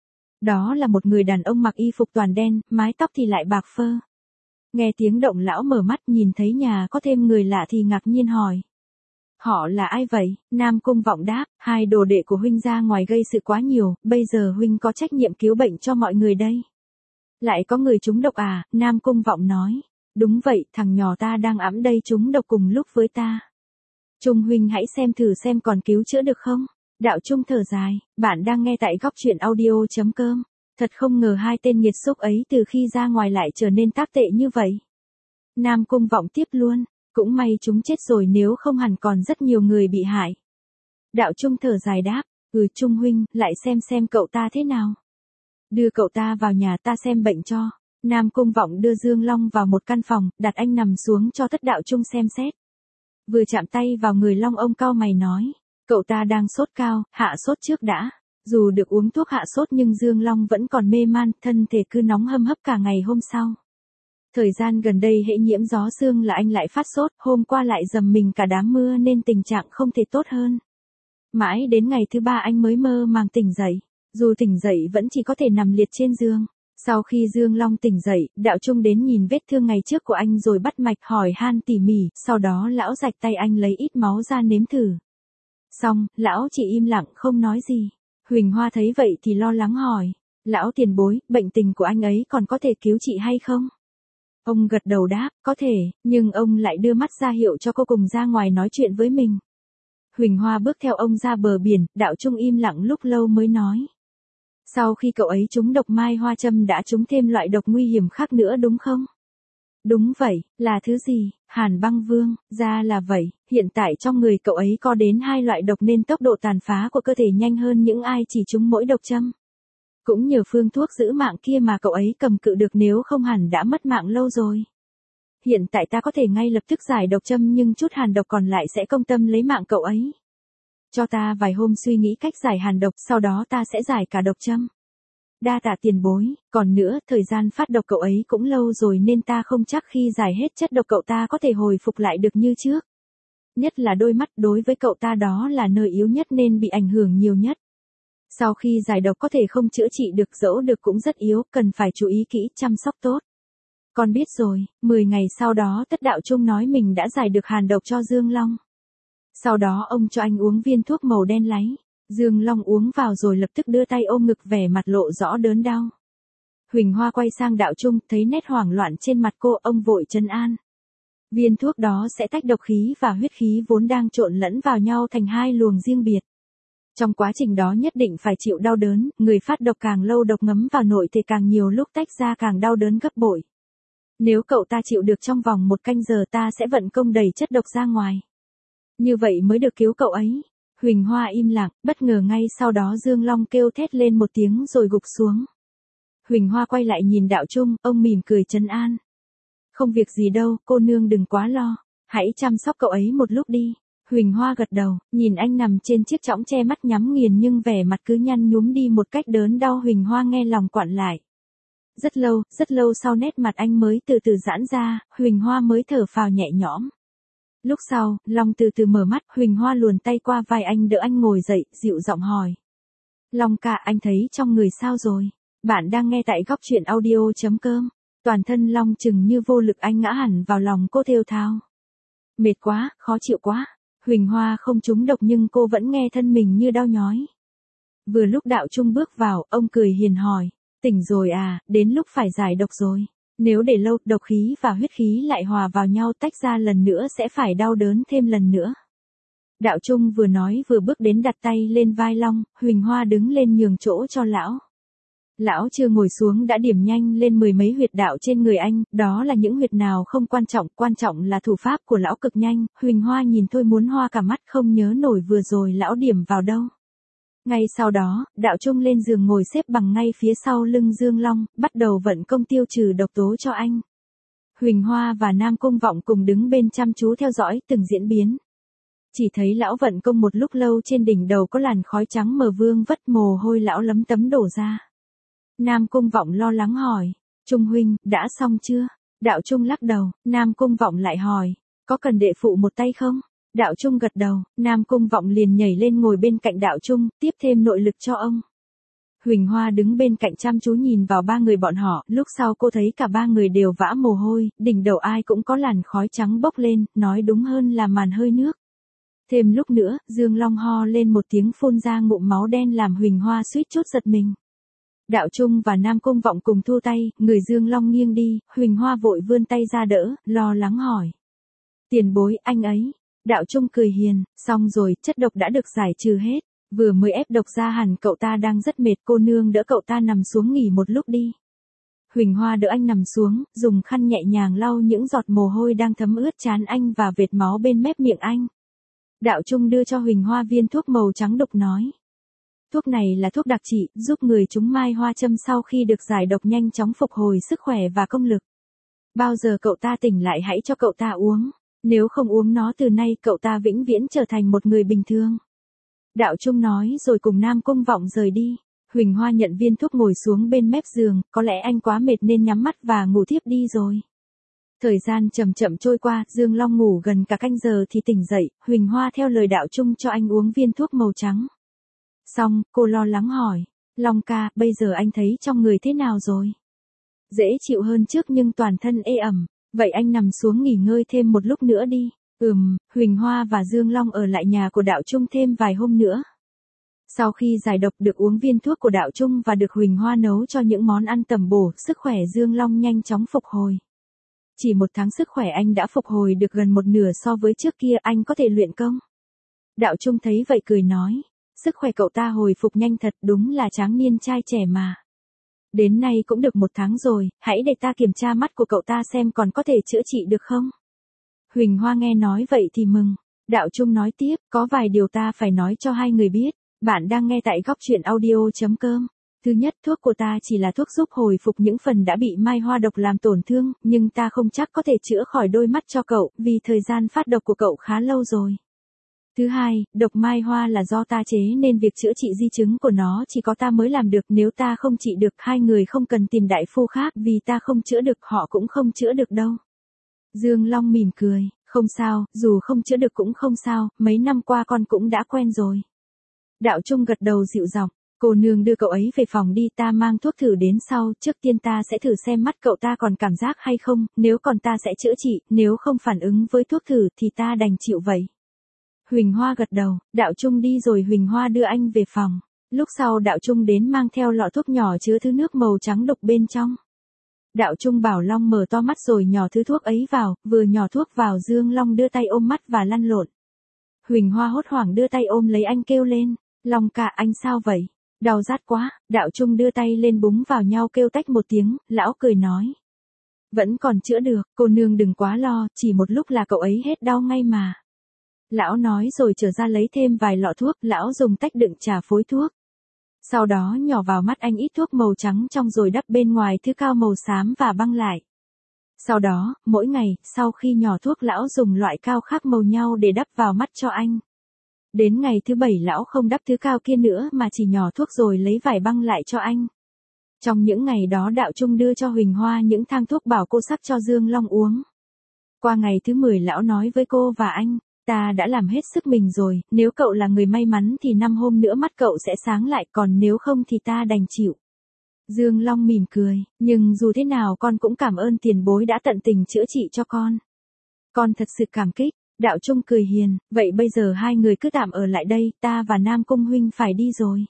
Đó là một người đàn ông mặc y phục toàn đen, mái tóc thì lại bạc phơ. Nghe tiếng động lão mở mắt nhìn thấy nhà có thêm người lạ thì ngạc nhiên hỏi. Họ là ai vậy? Nam Cung Vọng đáp, hai đồ đệ của huynh ra ngoài gây sự quá nhiều, bây giờ huynh có trách nhiệm cứu bệnh cho mọi người đây. Lại có người trúng độc à? Nam Cung Vọng nói. Đúng vậy, thằng nhỏ ta đang ẵm đây trúng độc cùng lúc với ta. Trung huynh hãy xem thử xem còn cứu chữa được không? Đạo Trung thở dài, bạn đang nghe tại góc truyện audio.com. Thật không ngờ hai tên nghiệt xúc ấy từ khi ra ngoài lại trở nên tác tệ như vậy. Nam Cung Vọng tiếp luôn. Cũng may chúng chết rồi, nếu không hẳn còn rất nhiều người bị hại. Đạo Trung thở dài đáp, Trung huynh, lại xem cậu ta thế nào. Đưa cậu ta vào nhà ta xem bệnh cho. Nam Cung Vọng đưa Dương Long vào một căn phòng, đặt anh nằm xuống cho Thất Đạo Trung xem xét. Vừa chạm tay vào người Long, ông cau mày nói, cậu ta đang sốt cao, hạ sốt trước đã. Dù được uống thuốc hạ sốt nhưng Dương Long vẫn còn mê man, thân thể cứ nóng hâm hấp cả ngày hôm sau. Thời gian gần đây hễ nhiễm gió sương là anh lại phát sốt, hôm qua lại dầm mình cả đám mưa nên tình trạng không thể tốt hơn. Mãi đến ngày thứ 3 anh mới mơ màng tỉnh dậy, dù tỉnh dậy vẫn chỉ có thể nằm liệt trên giường. Sau khi Dương Long tỉnh dậy, Đạo Trung đến nhìn vết thương ngày trước của anh rồi bắt mạch hỏi han tỉ mỉ, sau đó lão rạch tay anh lấy ít máu ra nếm thử. Xong, lão chỉ im lặng không nói gì. Huỳnh Hoa thấy vậy thì lo lắng hỏi, lão tiền bối, bệnh tình của anh ấy còn có thể cứu trị hay không? Ông gật đầu đáp, có thể, nhưng ông lại đưa mắt ra hiệu cho cô cùng ra ngoài nói chuyện với mình. Huỳnh Hoa bước theo ông ra bờ biển, Đạo Trung im lặng lúc lâu mới nói. Sau khi cậu ấy trúng độc mai hoa châm đã trúng thêm loại độc nguy hiểm khác nữa đúng không? Đúng vậy, là thứ gì? Hàn Băng Vương, ra là vậy, hiện tại trong người cậu ấy có đến 2 loại độc nên tốc độ tàn phá của cơ thể nhanh hơn những ai chỉ trúng mỗi độc châm. Cũng nhờ phương thuốc giữ mạng kia mà cậu ấy cầm cự được, nếu không hẳn đã mất mạng lâu rồi. Hiện tại ta có thể ngay lập tức giải độc châm nhưng chút hàn độc còn lại sẽ công tâm lấy mạng cậu ấy. Cho ta vài hôm suy nghĩ cách giải hàn độc, sau đó ta sẽ giải cả độc châm. Đa tạ tiền bối, còn nữa, thời gian phát độc cậu ấy cũng lâu rồi nên ta không chắc khi giải hết chất độc cậu ta có thể hồi phục lại được như trước. Nhất là đôi mắt, đối với cậu ta đó là nơi yếu nhất nên bị ảnh hưởng nhiều nhất. Sau khi giải độc có thể không chữa trị được, dẫu được cũng rất yếu, cần phải chú ý kỹ, chăm sóc tốt. Con biết rồi. 10 ngày sau đó Tất Đạo Trung nói mình đã giải được hàn độc cho Dương Long. Sau đó ông cho anh uống viên thuốc màu đen láy. Dương Long uống vào rồi lập tức đưa tay ôm ngực, vẻ mặt lộ rõ đớn đau. Huỳnh Hoa quay sang Đạo Trung, thấy nét hoảng loạn trên mặt cô, ông vội trấn an. Viên thuốc đó sẽ tách độc khí và huyết khí vốn đang trộn lẫn vào nhau thành 2 luồng riêng biệt. Trong quá trình đó nhất định phải chịu đau đớn, người phát độc càng lâu độc ngấm vào nội thể càng nhiều, lúc tách ra càng đau đớn gấp bội. Nếu cậu ta chịu được trong vòng 1 canh giờ ta sẽ vận công đẩy chất độc ra ngoài. Như vậy mới được cứu cậu ấy. Huỳnh Hoa im lặng, bất ngờ ngay sau đó Dương Long kêu thét lên một tiếng rồi gục xuống. Huỳnh Hoa quay lại nhìn Đạo Trung, ông mỉm cười trấn an. Không việc gì đâu, cô nương đừng quá lo, hãy chăm sóc cậu ấy một lúc đi. Huỳnh Hoa gật đầu, nhìn anh nằm trên chiếc chõng che mắt nhắm nghiền nhưng vẻ mặt cứ nhăn nhúm đi một cách đớn đau. Huỳnh Hoa nghe lòng quặn lại. Rất lâu sau nét mặt anh mới từ từ giãn ra, Huỳnh Hoa mới thở phào nhẹ nhõm. Lúc sau, Long từ từ mở mắt, Huỳnh Hoa luồn tay qua vai anh đỡ anh ngồi dậy, dịu giọng hỏi. Long ca, anh thấy trong người sao rồi? Bạn đang nghe tại Góc Chuyện Audio.com. Toàn thân Long chừng như vô lực, anh ngã hẳn vào lòng cô thều thào. Mệt quá, khó chịu quá. Huỳnh Hoa không trúng độc nhưng cô vẫn nghe thân mình như đau nhói. Vừa lúc Đạo Trung bước vào, ông cười hiền hỏi. Tỉnh rồi à, đến lúc phải giải độc rồi. Nếu để lâu, độc khí và huyết khí lại hòa vào nhau tách ra lần nữa sẽ phải đau đớn thêm lần nữa. Đạo Trung vừa nói vừa bước đến đặt tay lên vai Long, Huỳnh Hoa đứng lên nhường chỗ cho lão. Lão chưa ngồi xuống đã điểm nhanh lên 10 mấy huyệt đạo trên người anh, đó là những huyệt nào không quan trọng là thủ pháp của lão cực nhanh. Huỳnh Hoa nhìn thôi muốn hoa cả mắt, không nhớ nổi vừa rồi lão điểm vào đâu. Ngay sau đó, Đạo Trung lên giường ngồi xếp bằng ngay phía sau lưng Dương Long, bắt đầu vận công tiêu trừ độc tố cho anh. Huỳnh Hoa và Nam Cung Vọng cùng đứng bên chăm chú theo dõi từng diễn biến. Chỉ thấy lão vận công một lúc lâu, trên đỉnh đầu có làn khói trắng mờ vương vất, mồ hôi lão lấm tấm đổ ra. Nam Cung Vọng lo lắng hỏi, Trung huynh, đã xong chưa? Đạo Trung lắc đầu, Nam Cung Vọng lại hỏi, có cần đệ phụ một tay không? Đạo Trung gật đầu, Nam Cung Vọng liền nhảy lên ngồi bên cạnh Đạo Trung, tiếp thêm nội lực cho ông. Huỳnh Hoa đứng bên cạnh chăm chú nhìn vào 3 người bọn họ, lúc sau cô thấy cả 3 người đều vã mồ hôi, đỉnh đầu ai cũng có làn khói trắng bốc lên, nói đúng hơn là màn hơi nước. Thêm lúc nữa, Dương Long ho lên một tiếng phun ra ngụm máu đen làm Huỳnh Hoa suýt chút giật mình. Đạo Trung và Nam Cung Vọng cùng thu tay, người Dương Long nghiêng đi, Huỳnh Hoa vội vươn tay ra đỡ, lo lắng hỏi. Tiền bối, anh ấy. Đạo Trung cười hiền, xong rồi, chất độc đã được giải trừ hết, vừa mới ép độc ra hẳn, cậu ta đang rất mệt, cô nương đỡ cậu ta nằm xuống nghỉ một lúc đi. Huỳnh Hoa đỡ anh nằm xuống, dùng khăn nhẹ nhàng lau những giọt mồ hôi đang thấm ướt trán anh và vệt máu bên mép miệng anh. Đạo Trung đưa cho Huỳnh Hoa viên thuốc màu trắng đục nói. Thuốc này là thuốc đặc trị, giúp người trúng mai hoa châm sau khi được giải độc nhanh chóng phục hồi sức khỏe và công lực. Bao giờ cậu ta tỉnh lại hãy cho cậu ta uống. Nếu không uống nó từ nay cậu ta vĩnh viễn trở thành một người bình thường. Đạo Trung nói rồi cùng Nam Cung Vọng rời đi. Huỳnh Hoa nhận viên thuốc ngồi xuống bên mép giường, có lẽ anh quá mệt nên nhắm mắt và ngủ thiếp đi rồi. Thời gian chậm chậm trôi qua, Dương Long ngủ gần cả canh giờ thì tỉnh dậy, Huỳnh Hoa theo lời Đạo Trung cho anh uống viên thuốc màu trắng. Xong, cô lo lắng hỏi, Long ca, bây giờ anh thấy trong người thế nào rồi? Dễ chịu hơn trước nhưng toàn thân ê ẩm. Vậy anh nằm xuống nghỉ ngơi thêm một lúc nữa đi. Huỳnh Hoa và Dương Long ở lại nhà của Đạo Trung thêm vài hôm nữa. Sau khi giải độc được uống viên thuốc của Đạo Trung và được Huỳnh Hoa nấu cho những món ăn tầm bổ, sức khỏe Dương Long nhanh chóng phục hồi. Chỉ 1 tháng sức khỏe anh đã phục hồi được gần 1/2 so với trước kia, anh có thể luyện công. Đạo Trung thấy vậy cười nói, sức khỏe cậu ta hồi phục nhanh thật, đúng là tráng niên trai trẻ mà. Đến nay cũng được 1 tháng rồi, hãy để ta kiểm tra mắt của cậu ta xem còn có thể chữa trị được không. Huỳnh Hoa nghe nói vậy thì mừng. Đạo Trung nói tiếp, có vài điều ta phải nói cho hai người biết. Bạn đang nghe tại góc truyện audio.com. Thứ nhất, thuốc của ta chỉ là thuốc giúp hồi phục những phần đã bị mai hoa độc làm tổn thương, nhưng ta không chắc có thể chữa khỏi đôi mắt cho cậu, vì thời gian phát độc của cậu khá lâu rồi. Thứ hai, độc mai hoa là do ta chế nên việc chữa trị di chứng của nó chỉ có ta mới làm được, nếu ta không trị được hai người không cần tìm đại phu khác, vì ta không chữa được họ cũng không chữa được đâu. Dương Long mỉm cười, không sao, dù không chữa được cũng không sao, mấy năm qua con cũng đã quen rồi. Đạo Trung gật đầu dịu giọng, cô nương đưa cậu ấy về phòng đi, ta mang thuốc thử đến sau, trước tiên ta sẽ thử xem mắt cậu ta còn cảm giác hay không, nếu còn ta sẽ chữa trị, nếu không phản ứng với thuốc thử thì ta đành chịu vậy. Huỳnh Hoa gật đầu, Đạo Trung đi rồi Huỳnh Hoa đưa anh về phòng. Lúc sau Đạo Trung đến mang theo lọ thuốc nhỏ chứa thứ nước màu trắng đục bên trong. Đạo Trung bảo Long mở to mắt rồi nhỏ thứ thuốc ấy vào, vừa nhỏ thuốc vào Dương Long đưa tay ôm mắt và lăn lộn. Huỳnh Hoa hốt hoảng đưa tay ôm lấy anh kêu lên, Long ca anh sao vậy? Đau rát quá, Đạo Trung đưa tay lên búng vào nhau kêu tách một tiếng, lão cười nói. Vẫn còn chữa được, cô nương đừng quá lo, chỉ một lúc là cậu ấy hết đau ngay mà. Lão nói rồi trở ra lấy thêm vài lọ thuốc, lão dùng tách đựng trà phối thuốc. Sau đó nhỏ vào mắt anh ít thuốc màu trắng trong rồi đắp bên ngoài thứ cao màu xám và băng lại. Sau đó, mỗi ngày, sau khi nhỏ thuốc lão dùng loại cao khác màu nhau để đắp vào mắt cho anh. Đến ngày thứ 7 lão không đắp thứ cao kia nữa mà chỉ nhỏ thuốc rồi lấy vải băng lại cho anh. Trong những ngày đó Đạo Trung đưa cho Huỳnh Hoa những thang thuốc bảo cô sắc cho Dương Long uống. Qua ngày thứ 10 lão nói với cô và anh, ta đã làm hết sức mình rồi, nếu cậu là người may mắn thì 5 hôm nữa mắt cậu sẽ sáng lại, còn nếu không thì ta đành chịu. Dương Long mỉm cười, nhưng dù thế nào con cũng cảm ơn tiền bối đã tận tình chữa trị cho con. Con thật sự cảm kích. Đạo Trung cười hiền, vậy bây giờ hai người cứ tạm ở lại đây, ta và Nam Cung huynh phải đi rồi.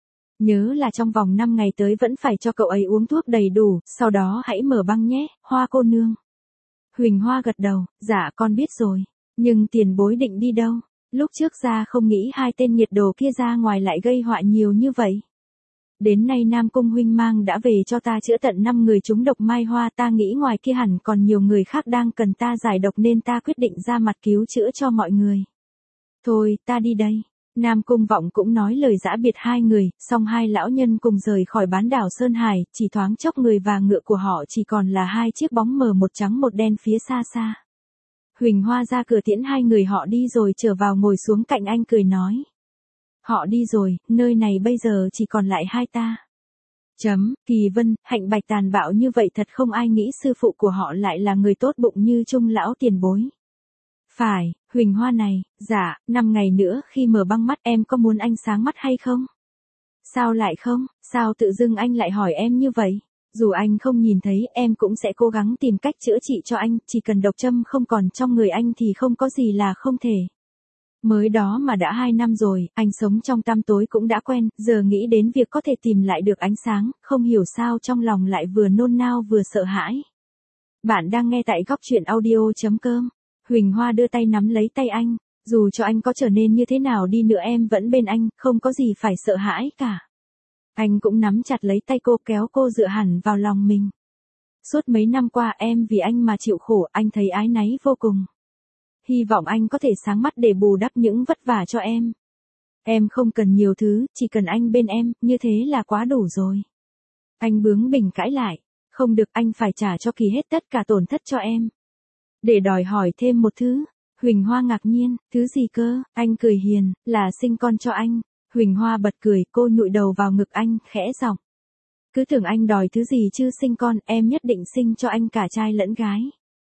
Nhớ là trong vòng 5 ngày tới vẫn phải cho cậu ấy uống thuốc đầy đủ, sau đó hãy mở băng nhé, Hoa cô nương. Huỳnh Hoa gật đầu, dạ con biết rồi, nhưng tiền bối định đi đâu? Lúc trước ra không nghĩ hai tên nhiệt đồ kia ra ngoài lại gây họa nhiều như vậy. Đến nay Nam Cung huynh mang đã về cho ta chữa tận 5 người trúng độc mai hoa, ta nghĩ ngoài kia hẳn còn nhiều người khác đang cần ta giải độc nên ta quyết định ra mặt cứu chữa cho mọi người. Thôi, ta đi đây. Nam Cung Vọng cũng nói lời giã biệt hai người, xong hai lão nhân cùng rời khỏi bán đảo Sơn Hải, chỉ thoáng chốc người và ngựa của họ chỉ còn là hai chiếc bóng mờ một trắng một đen phía xa xa. Huỳnh Hoa ra cửa tiễn hai người họ đi rồi trở vào ngồi xuống cạnh anh cười nói. Họ đi rồi, nơi này bây giờ chỉ còn lại hai ta. Kỳ Vân, Hạnh Bạch tàn bạo như vậy thật không ai nghĩ sư phụ của họ lại là người tốt bụng như Trung lão tiền bối. Phải, Huỳnh Hoa này, dạ, 5 ngày nữa khi mở băng mắt em có muốn anh sáng mắt hay không? Sao lại không, sao tự dưng anh lại hỏi em như vậy? Dù anh không nhìn thấy em cũng sẽ cố gắng tìm cách chữa trị cho anh, chỉ cần độc châm không còn trong người anh thì không có gì là không thể. Mới đó mà đã 2 năm rồi, anh sống trong tăm tối cũng đã quen, giờ nghĩ đến việc có thể tìm lại được ánh sáng, không hiểu sao trong lòng lại vừa nôn nao vừa sợ hãi. Bạn đang nghe tại góc truyện audio.com. Huỳnh Hoa đưa tay nắm lấy tay anh, dù cho anh có trở nên như thế nào đi nữa em vẫn bên anh, không có gì phải sợ hãi cả. Anh cũng nắm chặt lấy tay cô kéo cô dựa hẳn vào lòng mình. Suốt mấy năm qua em vì anh mà chịu khổ, anh thấy áy náy vô cùng. Hy vọng anh có thể sáng mắt để bù đắp những vất vả cho em. Em không cần nhiều thứ, chỉ cần anh bên em, như thế là quá đủ rồi. Anh bướng bỉnh cãi lại, không được, anh phải trả cho Kỳ hết tất cả tổn thất cho em. Để đòi hỏi thêm một thứ. Huỳnh Hoa ngạc nhiên, thứ gì cơ? Anh cười hiền, là sinh con cho anh. Huỳnh Hoa bật cười, cô nhụi đầu vào ngực anh, khẽ giọng. Cứ tưởng anh đòi thứ gì chứ sinh con, em nhất định sinh cho anh cả trai lẫn gái.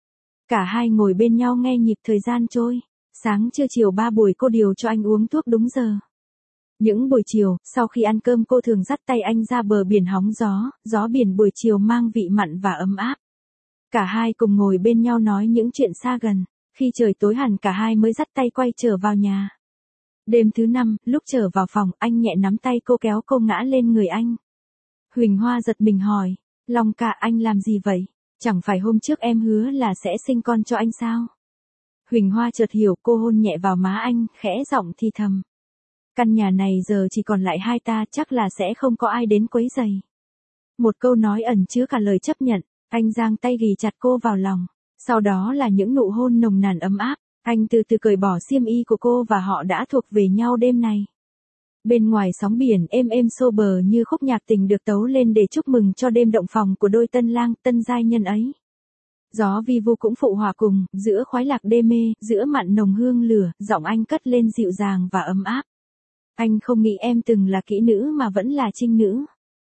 Cả hai ngồi bên nhau nghe nhịp thời gian trôi. Sáng trưa chiều 3 buổi cô điều cho anh uống thuốc đúng giờ. Những buổi chiều, sau khi ăn cơm cô thường dắt tay anh ra bờ biển hóng gió, gió biển buổi chiều mang vị mặn và ấm áp. Cả hai cùng ngồi bên nhau nói những chuyện xa gần. Khi trời tối hẳn cả hai mới dắt tay quay trở vào nhà. Đêm thứ 5, lúc trở vào phòng, anh nhẹ nắm tay cô kéo cô ngã lên người anh. Huỳnh Hoa giật mình hỏi, Long ca anh làm gì vậy? Chẳng phải hôm trước em hứa là sẽ sinh con cho anh sao? Huỳnh Hoa chợt hiểu, cô hôn nhẹ vào má anh, khẽ giọng thì thầm. Căn nhà này giờ chỉ còn lại hai ta, chắc là sẽ không có ai đến quấy rầy. Một câu nói ẩn chứa cả lời chấp nhận, anh giang tay ghì chặt cô vào lòng. Sau đó là những nụ hôn nồng nàn ấm áp, anh từ từ cởi bỏ xiêm y của cô và họ đã thuộc về nhau đêm này. Bên ngoài sóng biển êm êm xô bờ như khúc nhạc tình được tấu lên để chúc mừng cho đêm động phòng của đôi tân lang, tân giai nhân ấy. Gió vi vu cũng phụ hòa cùng, giữa khoái lạc đê mê, giữa mặn nồng hương lửa, giọng anh cất lên dịu dàng và ấm áp. Anh không nghĩ em từng là kỹ nữ mà vẫn là trinh nữ.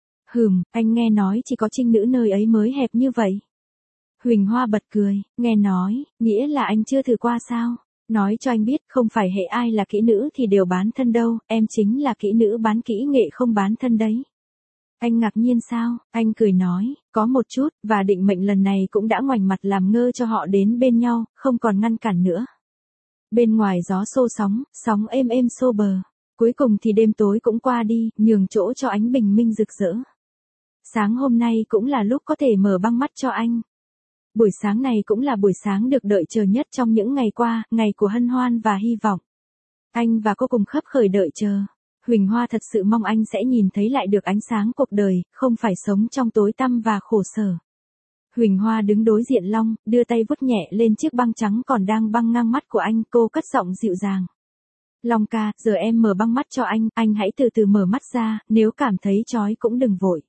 Anh nghe nói chỉ có trinh nữ nơi ấy mới hẹp như vậy. Huỳnh Hoa bật cười, nghe nói, nghĩa là anh chưa thử qua sao? Nói cho anh biết, không phải hệ ai là kỹ nữ thì đều bán thân đâu, em chính là kỹ nữ bán kỹ nghệ không bán thân đấy. Anh ngạc nhiên sao? Anh cười nói, có một chút, và định mệnh lần này cũng đã ngoảnh mặt làm ngơ cho họ đến bên nhau, không còn ngăn cản nữa. Bên ngoài gió xô sóng, sóng êm êm xô bờ. Cuối cùng thì đêm tối cũng qua đi, nhường chỗ cho ánh bình minh rực rỡ. Sáng hôm nay cũng là lúc có thể mở băng mắt cho anh. Buổi sáng này cũng là buổi sáng được đợi chờ nhất trong những ngày qua, ngày của hân hoan và hy vọng. Anh và cô cùng khấp khởi đợi chờ. Huỳnh Hoa thật sự mong anh sẽ nhìn thấy lại được ánh sáng cuộc đời, không phải sống trong tối tăm và khổ sở. Huỳnh Hoa đứng đối diện Long, đưa tay vuốt nhẹ lên chiếc băng trắng còn đang băng ngang mắt của anh, cô cất giọng dịu dàng. Long ca, giờ em mở băng mắt cho anh hãy từ từ mở mắt ra, nếu cảm thấy chói cũng đừng vội.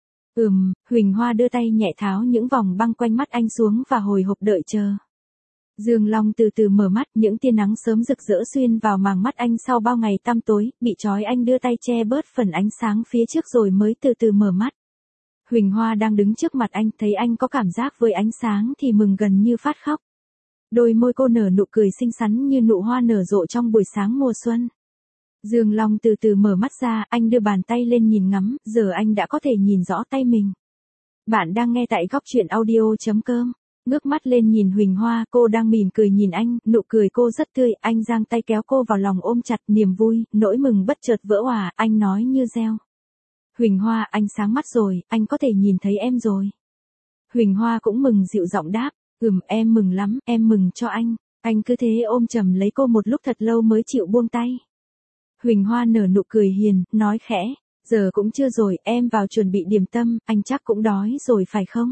Huỳnh Hoa đưa tay nhẹ tháo những vòng băng quanh mắt anh xuống và hồi hộp đợi chờ. Dương Long từ từ mở mắt, những tia nắng sớm rực rỡ xuyên vào màng mắt anh sau bao ngày tăm tối, bị chói anh đưa tay che bớt phần ánh sáng phía trước rồi mới từ từ mở mắt. Huỳnh Hoa đang đứng trước mặt anh, thấy anh có cảm giác với ánh sáng thì mừng gần như phát khóc. Đôi môi cô nở nụ cười xinh xắn như nụ hoa nở rộ trong buổi sáng mùa xuân. Dương Long từ từ mở mắt ra, anh đưa bàn tay lên nhìn ngắm, giờ anh đã có thể nhìn rõ tay mình. Bạn đang nghe tại góc truyện audio.com. Ngước mắt lên nhìn Huỳnh Hoa, cô đang mỉm cười nhìn anh, nụ cười cô rất tươi, anh giang tay kéo cô vào lòng ôm chặt, niềm vui, nỗi mừng bất chợt vỡ òa, anh nói như reo. Huỳnh Hoa, anh sáng mắt rồi, anh có thể nhìn thấy em rồi. Huỳnh Hoa cũng mừng dịu giọng đáp, em mừng lắm, em mừng cho anh. Anh cứ thế ôm chầm lấy cô một lúc thật lâu mới chịu buông tay. Huỳnh Hoa nở nụ cười hiền, nói khẽ, giờ cũng chưa rồi, em vào chuẩn bị điểm tâm, anh chắc cũng đói rồi phải không?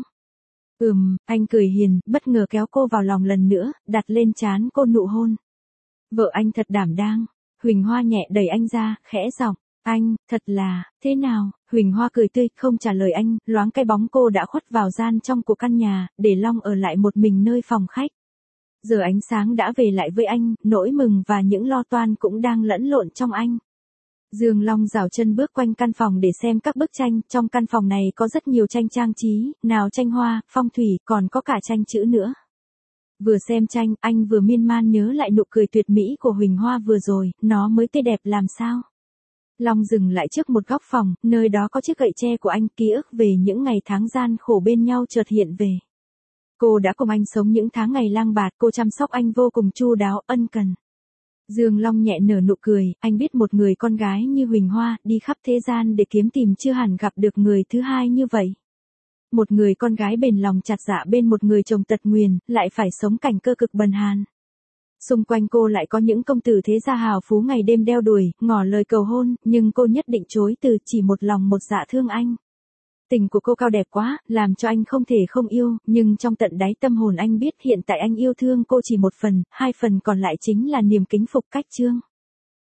Anh cười hiền, bất ngờ kéo cô vào lòng lần nữa, đặt lên trán cô nụ hôn. Vợ anh thật đảm đang. Huỳnh Hoa nhẹ đẩy anh ra, khẽ giọng, anh, thật là, thế nào? Huỳnh Hoa cười tươi, không trả lời anh, loáng cái bóng cô đã khuất vào gian trong của căn nhà, để Long ở lại một mình nơi phòng khách. Giờ ánh sáng đã về lại với anh, nỗi mừng và những lo toan cũng đang lẫn lộn trong anh. Dương Long rảo chân bước quanh căn phòng để xem các bức tranh, trong căn phòng này có rất nhiều tranh trang trí, nào tranh hoa, phong thủy, còn có cả tranh chữ nữa. Vừa xem tranh, anh vừa miên man nhớ lại nụ cười tuyệt mỹ của Huỳnh Hoa vừa rồi, nó mới tươi đẹp làm sao. Long dừng lại trước một góc phòng, nơi đó có chiếc gậy tre của anh, ký ức về những ngày tháng gian khổ bên nhau chợt hiện về. Cô đã cùng anh sống những tháng ngày lang bạt, cô chăm sóc anh vô cùng chu đáo, ân cần. Dương Long nhẹ nở nụ cười, anh biết một người con gái như Huỳnh Hoa, đi khắp thế gian để kiếm tìm chưa hẳn gặp được người thứ hai như vậy. Một người con gái bền lòng chặt dạ bên một người chồng tật nguyền, lại phải sống cảnh cơ cực bần hàn. Xung quanh cô lại có những công tử thế gia hào phú ngày đêm đeo đuổi, ngỏ lời cầu hôn, nhưng cô nhất định chối từ, chỉ một lòng một dạ thương anh. Tình của cô cao đẹp quá, làm cho anh không thể không yêu, nhưng trong tận đáy tâm hồn anh biết hiện tại anh yêu thương cô chỉ một phần, 2 phần còn lại chính là niềm kính phục cách trương.